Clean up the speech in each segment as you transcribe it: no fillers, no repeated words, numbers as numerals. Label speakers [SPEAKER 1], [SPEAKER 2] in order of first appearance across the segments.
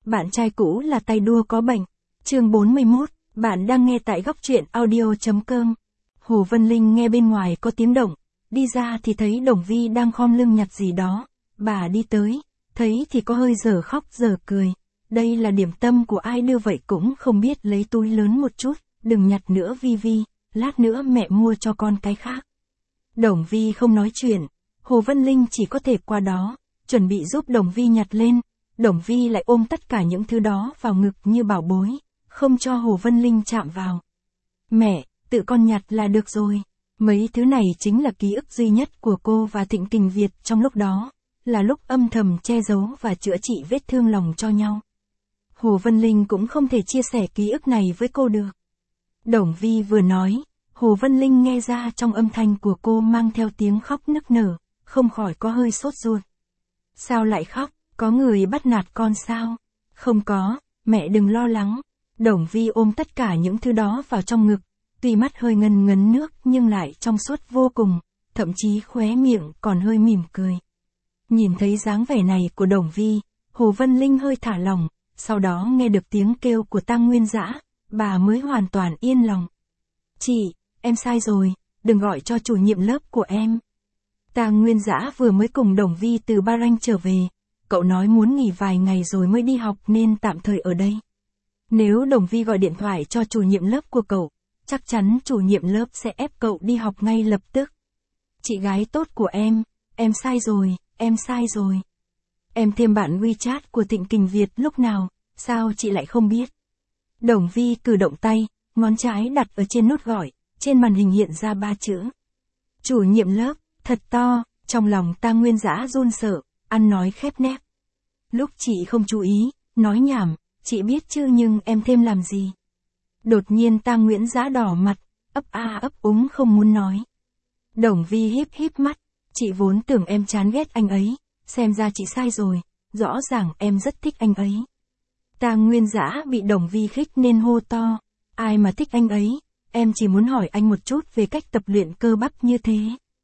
[SPEAKER 1] Bạn trai cũ là tay đua có bệnh. Chương 41, bạn đang nghe tại góc truyện audio.com. Hồ Vân Linh nghe bên ngoài có tiếng động, đi ra thì thấy Đồng Vi đang khom lưng nhặt gì đó. Bà đi tới, thấy thì có hơi dở khóc dở cười. Đây là điểm tâm của ai đưa vậy cũng không biết, lấy túi lớn một chút, đừng nhặt nữa Vi Vi, lát nữa mẹ mua cho con cái khác. Đồng Vi không nói chuyện, Hồ Vân Linh chỉ có thể qua đó, chuẩn bị giúp Đồng Vi nhặt lên. Đồng Vi lại ôm tất cả những thứ đó vào ngực như bảo bối, không cho Hồ Vân Linh chạm vào. Mẹ, tự con nhặt là được rồi. Mấy thứ này chính là ký ức duy nhất của cô và Thịnh Kình Việt trong lúc đó, là lúc âm thầm che giấu và chữa trị vết thương lòng cho nhau. Hồ Vân Linh cũng không thể chia sẻ ký ức này với cô được. Đồng Vi vừa nói, Hồ Vân Linh nghe ra trong âm thanh của cô mang theo tiếng khóc nức nở, không khỏi có hơi sốt ruột. Sao lại khóc? Có người bắt nạt con sao? Không có, mẹ đừng lo lắng. Đồng Vi ôm tất cả những thứ đó vào trong ngực, tuy mắt hơi ngấn ngấn nước nhưng lại trong suốt vô cùng, thậm chí khóe miệng còn hơi mỉm cười. Nhìn thấy dáng vẻ này của Đồng Vi, Hồ Vân Linh hơi thả lỏng, sau đó nghe được tiếng kêu của Tang Nguyên Dã, bà mới hoàn toàn yên lòng. Chị, em sai rồi, đừng gọi cho chủ nhiệm lớp của em. Tang Nguyên Dã vừa mới cùng Đồng Vi từ Bahrain trở về. Cậu nói muốn nghỉ vài ngày rồi mới đi học nên tạm thời ở đây. Nếu Đồng Vi gọi điện thoại cho chủ nhiệm lớp của cậu, chắc chắn chủ nhiệm lớp sẽ ép cậu đi học ngay lập tức. Chị gái tốt của em sai rồi, em sai rồi. Em thêm bạn WeChat của Thịnh Kình Việt lúc nào, sao chị lại không biết? Đồng Vi cử động tay, ngón trái đặt ở trên nút gọi, trên màn hình hiện ra 3 chữ. Chủ nhiệm lớp, thật to, trong lòng Tang Nguyên Dã run sợ, ăn nói khép nép. Lúc chị không chú ý, nói nhảm, chị biết chứ nhưng em thêm làm gì? Đột nhiên Tang Nguyễn Dã đỏ mặt, ấp a ấp úng không muốn nói. Đồng Vi híp híp mắt, chị vốn tưởng em chán ghét anh ấy, xem ra chị sai rồi, rõ ràng em rất thích anh ấy. Tang Nguyên Dã bị Đồng Vi khích nên hô to, ai mà thích anh ấy, em chỉ muốn hỏi anh một chút về cách tập luyện cơ bắp như thế.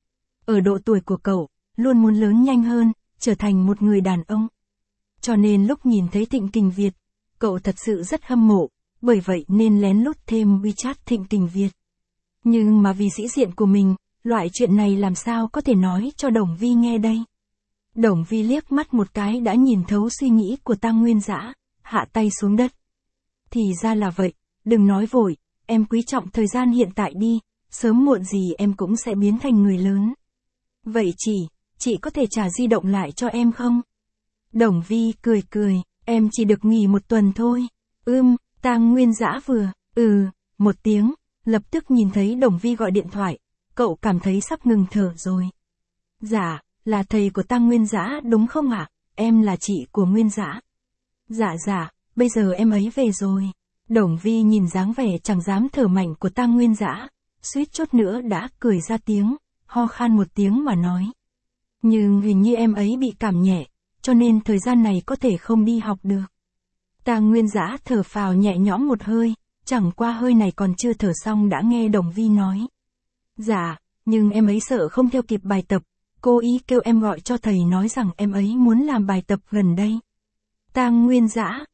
[SPEAKER 1] Ở độ tuổi của cậu, luôn muốn lớn nhanh hơn, trở thành một người đàn ông. Cho nên lúc nhìn thấy Thịnh Kình Việt, cậu thật sự rất hâm mộ, bởi vậy nên lén lút thêm WeChat Thịnh Kình Việt. Nhưng mà vì sĩ diện của mình, loại chuyện này làm sao có thể nói cho Đồng Vi nghe đây. Đồng Vi liếc mắt một cái đã nhìn thấu suy nghĩ của Tang Nguyên Dã, hạ tay xuống đất. Thì ra là vậy, đừng nói vội, em quý trọng thời gian hiện tại đi, sớm muộn gì em cũng sẽ biến thành người lớn. Vậy chị có thể trả di động lại cho em không? Đồng Vi cười cười, em chỉ được nghỉ 1 tuần thôi. Tang Nguyên Dã vừa, một tiếng, lập tức nhìn thấy Đồng Vi gọi điện thoại, cậu cảm thấy sắp ngừng thở rồi. Dạ, là thầy của Tang Nguyên Dã đúng không ạ? Em là chị của Nguyên Dã. Dạ, bây giờ em ấy về rồi. Đồng Vi nhìn dáng vẻ chẳng dám thở mạnh của Tang Nguyên Dã, suýt chút nữa đã cười ra tiếng, ho khan một tiếng mà nói. Nhưng hình như em ấy bị cảm nhẹ, cho nên thời gian này có thể không đi học được. Tang Nguyên Dã thở phào nhẹ nhõm một hơi, chẳng qua hơi này còn chưa thở xong đã nghe Đồng Vi nói. Dạ, nhưng em ấy sợ không theo kịp bài tập, cô ý kêu em gọi cho thầy nói rằng em ấy muốn làm bài tập gần đây. Tang Nguyên Dã,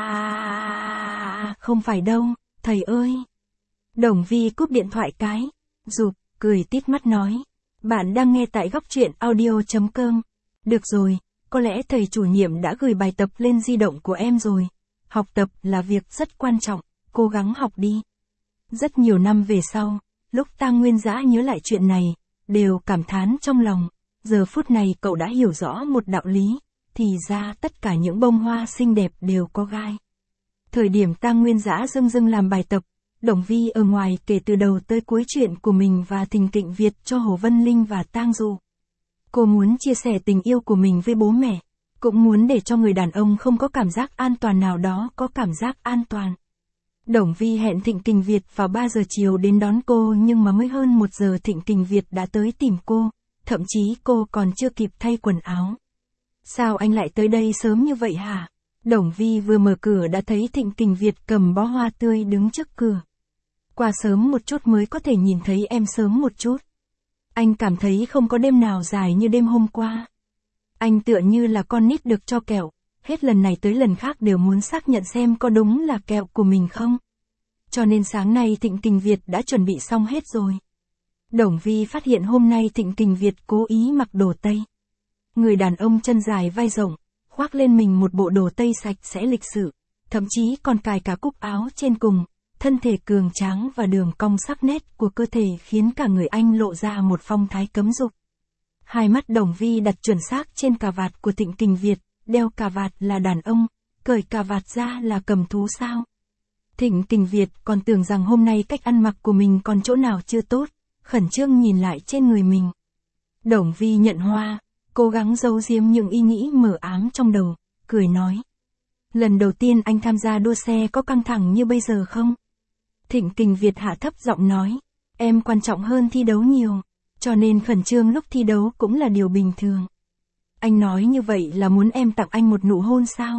[SPEAKER 1] không phải đâu, thầy ơi. Đồng Vi cúp điện thoại cái, rụp, cười tít mắt nói. Bạn đang nghe tại góc truyện audio.com. Được rồi, có lẽ thầy chủ nhiệm đã gửi bài tập lên di động của em rồi. Học tập là việc rất quan trọng, cố gắng học đi. Rất nhiều năm về sau, lúc Tang Nguyên Dã nhớ lại chuyện này, đều cảm thán trong lòng. Giờ phút này cậu đã hiểu rõ một đạo lý, thì ra tất cả những bông hoa xinh đẹp đều có gai. Thời điểm Tang Nguyên Dã dưng làm bài tập, Đồng Vi ở ngoài kể từ đầu tới cuối chuyện của mình và Thịnh Kình Việt cho Hồ Vân Linh và Tang Du. Cô muốn chia sẻ tình yêu của mình với bố mẹ, cũng muốn để cho người đàn ông không có cảm giác an toàn nào đó có cảm giác an toàn. Đồng Vi hẹn Thịnh Kình Việt vào 3 giờ chiều đến đón cô nhưng mà mới hơn 1 giờ Thịnh Kình Việt đã tới tìm cô, thậm chí cô còn chưa kịp thay quần áo. Sao anh lại tới đây sớm như vậy hả? Đồng Vi vừa mở cửa đã thấy Thịnh Kình Việt cầm bó hoa tươi đứng trước cửa. Qua sớm một chút mới có thể nhìn thấy em sớm một chút. Anh cảm thấy không có đêm nào dài như đêm hôm qua. Anh tựa như là con nít được cho kẹo, hết lần này tới lần khác đều muốn xác nhận xem có đúng là kẹo của mình không. Cho nên sáng nay Thịnh Kình Việt đã chuẩn bị xong hết rồi. Đồng Vi phát hiện hôm nay Thịnh Kình Việt cố ý mặc đồ Tây. Người đàn ông chân dài vai rộng, khoác lên mình một bộ đồ Tây sạch sẽ lịch sự, thậm chí còn cài cả cúc áo trên cùng, thân thể cường tráng và đường cong sắc nét của cơ thể khiến cả người anh lộ ra một phong thái cấm dục. Hai mắt Đồng Vi đặt chuẩn xác trên cà vạt của Thịnh Kình Việt, đeo cà vạt là đàn ông, cởi cà vạt ra là cầm thú sao? Thịnh Kình Việt còn tưởng rằng hôm nay cách ăn mặc của mình còn chỗ nào chưa tốt, khẩn trương nhìn lại trên người mình. Đồng Vi nhận hoa, cố gắng giấu giếm những ý nghĩ mờ ám trong đầu, cười nói. Lần đầu tiên anh tham gia đua xe có căng thẳng như bây giờ không? Thịnh Kình Việt hạ thấp giọng nói. Em quan trọng hơn thi đấu nhiều, cho nên khẩn trương lúc thi đấu cũng là điều bình thường. Anh nói như vậy là muốn em tặng anh một nụ hôn sao?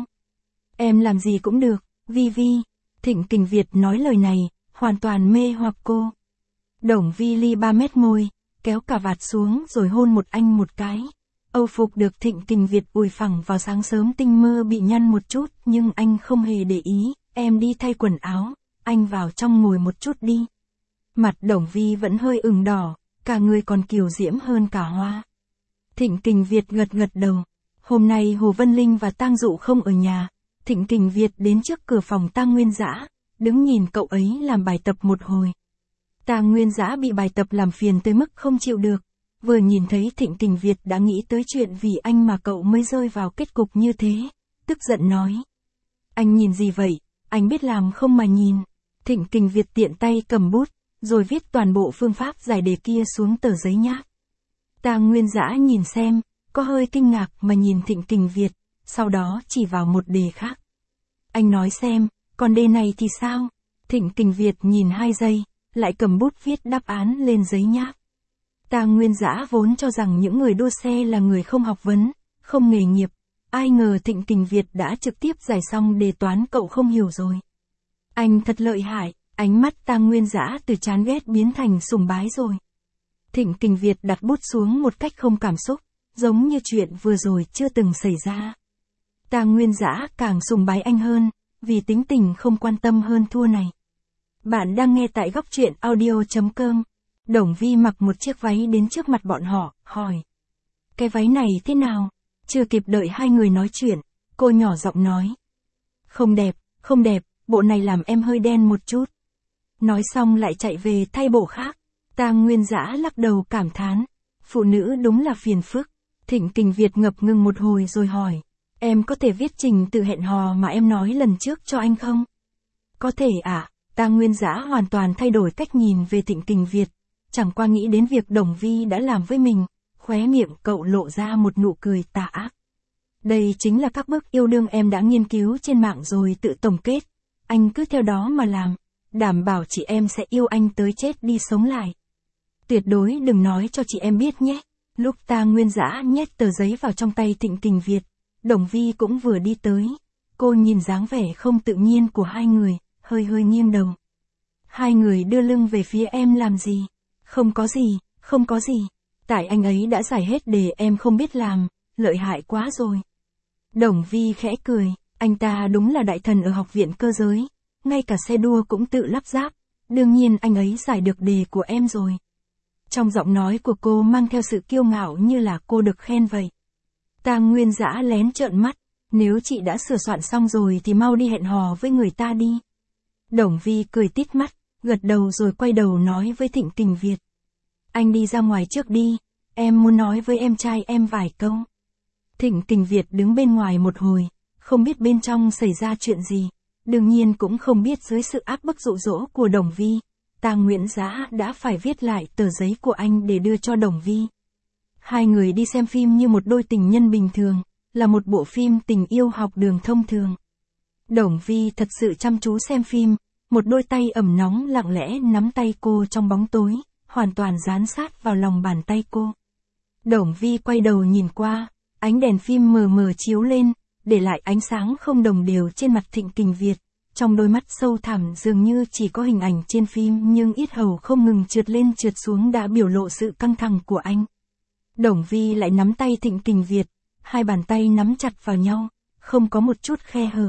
[SPEAKER 1] Em làm gì cũng được, Vi Vi. Thịnh Kình Việt nói lời này, hoàn toàn mê hoặc cô. Đồng Vi ly 3 mét môi, kéo cà vạt xuống rồi hôn một anh một cái. Âu phục được Thịnh Kình Việt ủi phẳng vào sáng sớm tinh mơ bị nhăn một chút, nhưng anh không hề để ý. Em đi thay quần áo, anh vào trong ngồi một chút đi. Mặt Đồng Vi vẫn hơi ửng đỏ, cả người còn kiều diễm hơn cả hoa. Thịnh Kình Việt gật gật đầu. Hôm nay Hồ Vân Linh và Tang Dụ không ở nhà. Thịnh Kình Việt đến trước cửa phòng Tang Nguyên Dã, đứng nhìn cậu ấy làm bài tập một hồi. Tang Nguyên Dã bị bài tập làm phiền tới mức không chịu được. Vừa nhìn thấy Thịnh Kình Việt đã nghĩ tới chuyện vì anh mà cậu mới rơi vào kết cục như thế. Tức giận nói. Anh nhìn gì vậy, anh biết làm không mà nhìn. Thịnh Kình Việt tiện tay cầm bút, rồi viết toàn bộ phương pháp giải đề kia xuống tờ giấy nháp. Tang Nguyên Dã nhìn xem, có hơi kinh ngạc mà nhìn Thịnh Kình Việt, sau đó chỉ vào một đề khác. Anh nói xem, còn đề này thì sao? Thịnh Kình Việt nhìn 2 giây, lại cầm bút viết đáp án lên giấy nháp. Tang Nguyên Dã vốn cho rằng những người đua xe là người không học vấn, không nghề nghiệp, ai ngờ Thịnh Kình Việt đã trực tiếp giải xong đề toán cậu không hiểu rồi. Anh thật lợi hại, ánh mắt Tang Nguyên Dã từ chán ghét biến thành sùng bái rồi. Thịnh Kình Việt đặt bút xuống một cách không cảm xúc, giống như chuyện vừa rồi chưa từng xảy ra. Tang Nguyên Dã càng sùng bái anh hơn, vì tính tình không quan tâm hơn thua này. Bạn đang nghe tại góc truyện audio.com. Đồng Vi mặc một chiếc váy đến trước mặt bọn họ, hỏi. Cái váy này thế nào? Chưa kịp đợi hai người nói chuyện, cô nhỏ giọng nói. Không đẹp, bộ này làm em hơi đen một chút. Nói xong lại chạy về thay bộ khác. Tang Nguyên Dã lắc đầu cảm thán. Phụ nữ đúng là phiền phức. Thịnh Kình Việt ngập ngừng một hồi rồi hỏi. Em có thể viết trình tự hẹn hò mà em nói lần trước cho anh không? Có thể ạ. Tang Nguyên Dã hoàn toàn thay đổi cách nhìn về Thịnh Kình Việt. Chẳng qua nghĩ đến việc Đồng Vi đã làm với mình, khóe miệng cậu lộ ra một nụ cười tà ác. Đây chính là các bước yêu đương em đã nghiên cứu trên mạng rồi tự tổng kết. Anh cứ theo đó mà làm, đảm bảo chị em sẽ yêu anh tới chết đi sống lại. Tuyệt đối đừng nói cho chị em biết nhé. Lúc Tang Nguyên Dã nhét tờ giấy vào trong tay Thịnh Kình Việt, Đồng Vi cũng vừa đi tới. Cô nhìn dáng vẻ không tự nhiên của hai người, hơi nghiêng đầu. Hai người đưa lưng về phía em làm gì? Không có gì. Tại anh ấy đã giải hết đề em không biết làm, lợi hại quá rồi. Đồng Vi khẽ cười, anh ta đúng là đại thần ở học viện cơ giới, ngay cả xe đua cũng tự lắp ráp, đương nhiên anh ấy giải được đề của em rồi. Trong giọng nói của cô mang theo sự kiêu ngạo như là cô được khen vậy. Tang Nguyên Dã lén trợn mắt, nếu chị đã sửa soạn xong rồi thì mau đi hẹn hò với người ta đi. Đồng Vi cười tít mắt, gật đầu rồi quay đầu nói với Thịnh Kình Việt. Anh đi ra ngoài trước đi, em muốn nói với em trai em vài câu. Thịnh Kình Việt đứng bên ngoài một hồi, không biết bên trong xảy ra chuyện gì, đương nhiên cũng không biết dưới sự áp bức dụ dỗ của Đồng Vi, Tang Nguyên Dã đã phải viết lại tờ giấy của anh để đưa cho Đồng Vi. Hai người đi xem phim như một đôi tình nhân bình thường, là một bộ phim tình yêu học đường thông thường. Đồng Vi thật sự chăm chú xem phim, một đôi tay ẩm nóng lặng lẽ nắm tay cô trong bóng tối, hoàn toàn dán sát vào lòng bàn tay cô. Đồng Vi quay đầu nhìn qua, ánh đèn phim mờ mờ chiếu lên, để lại ánh sáng không đồng đều trên mặt Thịnh Kình Việt. Trong đôi mắt sâu thẳm dường như chỉ có hình ảnh trên phim nhưng yết hầu không ngừng trượt lên trượt xuống đã biểu lộ sự căng thẳng của anh. Đồng Vi lại nắm tay Thịnh Kình Việt, hai bàn tay nắm chặt vào nhau, không có một chút khe hở.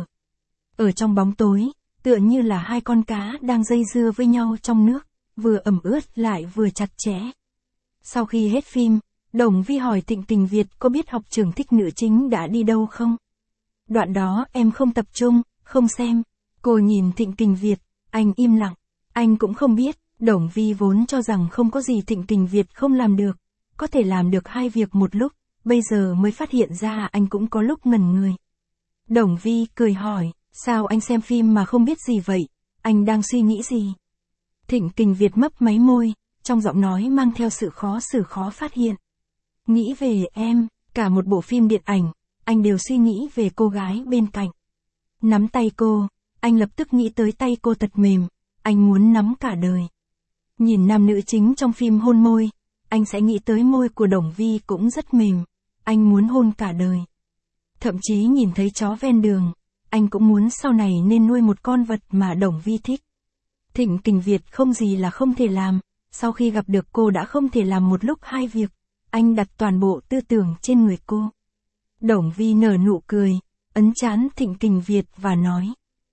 [SPEAKER 1] Ở trong bóng tối, tựa như là hai con cá đang dây dưa với nhau trong nước, vừa ẩm ướt lại vừa chặt chẽ. Sau khi hết phim, Đồng Vi hỏi Thịnh Kình Việt có biết học trưởng thích nữ chính đã đi đâu không? Đoạn đó em không tập trung, không xem. Cô nhìn Thịnh Kình Việt, anh im lặng. Anh cũng không biết, Đồng Vi vốn cho rằng không có gì Thịnh Kình Việt không làm được. Có thể làm được hai việc một lúc, bây giờ mới phát hiện ra anh cũng có lúc ngẩn người. Đồng Vi cười hỏi, sao anh xem phim mà không biết gì vậy? Anh đang suy nghĩ gì? Thịnh Kình Việt mấp máy môi, trong giọng nói mang theo sự khó phát hiện. Nghĩ về em, cả một bộ phim điện ảnh, anh đều suy nghĩ về cô gái bên cạnh. Nắm tay cô, anh lập tức nghĩ tới tay cô thật mềm, anh muốn nắm cả đời. Nhìn nam nữ chính trong phim hôn môi, anh sẽ nghĩ tới môi của Đồng Vi cũng rất mềm, anh muốn hôn cả đời. Thậm chí nhìn thấy chó ven đường, anh cũng muốn sau này nên nuôi một con vật mà Đồng Vi thích. Thịnh Kình Việt không gì là không thể làm, sau khi gặp được cô đã không thể làm một lúc hai việc, anh đặt toàn bộ tư tưởng trên người cô. Đồng Vi nở nụ cười, ấn trán Thịnh Kình Việt và nói.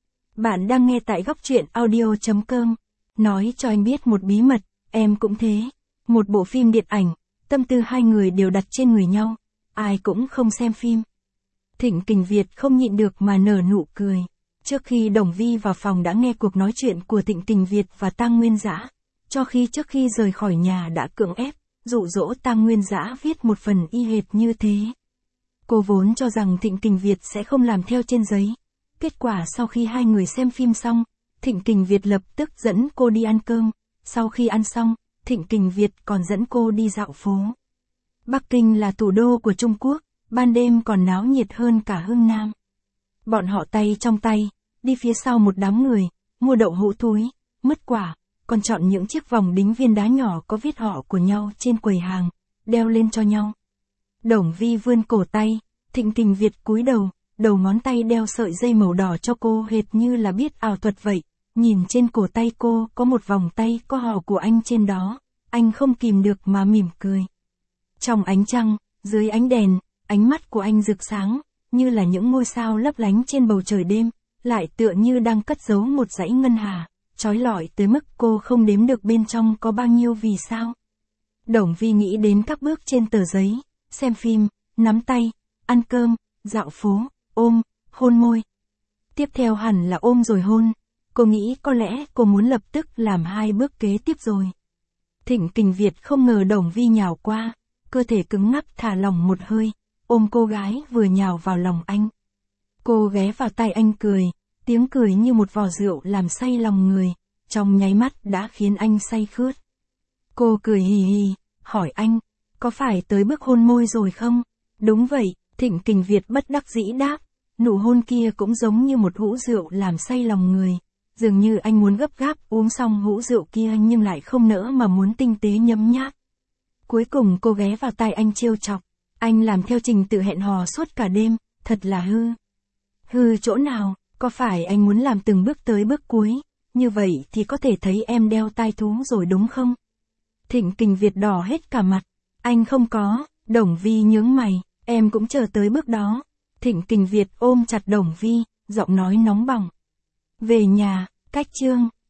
[SPEAKER 1] Bạn đang nghe tại góc truyện audio.com, nói cho anh biết một bí mật, em cũng thế. Một bộ phim điện ảnh, tâm tư hai người đều đặt trên người nhau, ai cũng không xem phim. Thịnh Kình Việt không nhịn được mà nở nụ cười. Trước khi Đồng Vi vào phòng đã nghe cuộc nói chuyện của Thịnh Kình Việt và Tang Nguyên Dã, trước khi rời khỏi nhà đã cưỡng ép, dụ dỗ Tang Nguyên Dã viết một phần y hệt như thế. Cô vốn cho rằng Thịnh Kình Việt sẽ không làm theo trên giấy. Kết quả sau khi hai người xem phim xong, Thịnh Kình Việt lập tức dẫn cô đi ăn cơm. Sau khi ăn xong, Thịnh Kình Việt còn dẫn cô đi dạo phố. Bắc Kinh là thủ đô của Trung Quốc, ban đêm còn náo nhiệt hơn cả Hưng Nam. Bọn họ tay trong tay, đi phía sau một đám người, mua đậu hũ túi, mứt quả, còn chọn những chiếc vòng đính viên đá nhỏ có viết họ của nhau trên quầy hàng, đeo lên cho nhau. Đồng Vi vươn cổ tay, Thịnh Kình Việt cúi đầu, đầu ngón tay đeo sợi dây màu đỏ cho cô hệt như là biết ảo thuật vậy. Nhìn trên cổ tay cô có một vòng tay có họ của anh trên đó, anh không kìm được mà mỉm cười. Trong ánh trăng, dưới ánh đèn, ánh mắt của anh rực sáng, như là những ngôi sao lấp lánh trên bầu trời đêm, lại tựa như đang cất giấu một dãy ngân hà, chói lọi tới mức cô không đếm được bên trong có bao nhiêu vì sao. Đồng Vi nghĩ đến các bước trên tờ giấy, xem phim, nắm tay, ăn cơm, dạo phố, ôm, hôn môi. Tiếp theo hẳn là ôm rồi hôn. Cô nghĩ có lẽ cô muốn lập tức làm hai bước kế tiếp rồi. Thịnh Kình Việt không ngờ Đồng Vi nhào qua, cơ thể cứng ngắc thả lỏng một hơi, ôm cô gái vừa nhào vào lòng anh. Cô ghé vào tay anh cười, tiếng cười như một vò rượu làm say lòng người, trong nháy mắt đã khiến anh say khướt. Cô cười hì hì, hỏi anh, có phải tới bước hôn môi rồi không? Đúng vậy, Thịnh Kình Việt bất đắc dĩ đáp, nụ hôn kia cũng giống như một hũ rượu làm say lòng người. Dường như anh muốn gấp gáp uống xong hũ rượu kia nhưng lại không nỡ mà muốn tinh tế nhấm nháp. Cuối cùng cô ghé vào tai anh trêu chọc. Anh làm theo trình tự hẹn hò suốt cả đêm, thật là hư. Hư chỗ nào, có phải anh muốn làm từng bước tới bước cuối, như vậy thì có thể thấy em đeo tai thú rồi đúng không? Thịnh Kình Việt đỏ hết cả mặt. Anh không có, Đồng Vi nhướng mày, em cũng chờ tới bước đó. Thịnh Kình Việt ôm chặt Đồng Vi, giọng nói nóng bỏng. Về nhà, cách chương.